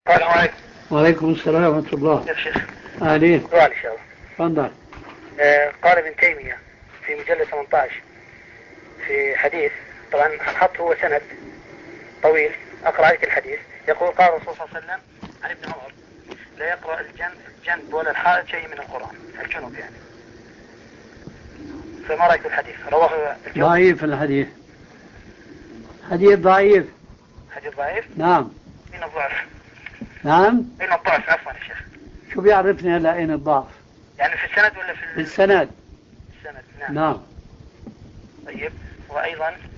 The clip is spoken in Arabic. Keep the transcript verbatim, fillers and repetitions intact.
السلام عليكم. وعليكم السلام ورحمة الله. يا شيخ. أهلين. سؤال إن شاء الله. تفضل. آه قال ابن تيمية في مجلد ثمانية عشر في حديث، طبعا هنحط هو سند طويل، أقرأ عليك الحديث. يقول قال الرسول صلى الله عليه وسلم عن ابن عمر: لا يقرأ الجنب, الجنب ولا الحائط شيء من القرآن، الجنوب يعني. فما رأيك الحديث؟ رواه الجواب. ضعيف الحديث، حديث ضعيف. حديث ضعيف؟ نعم. أين الضعف؟ نعم. أين الضعف عفوا يا شيخ؟ شو بيعرفني هلا أين الضعف؟ يعني في السند ولا في السند؟ السند. نعم. نعم. طيب، وأيضا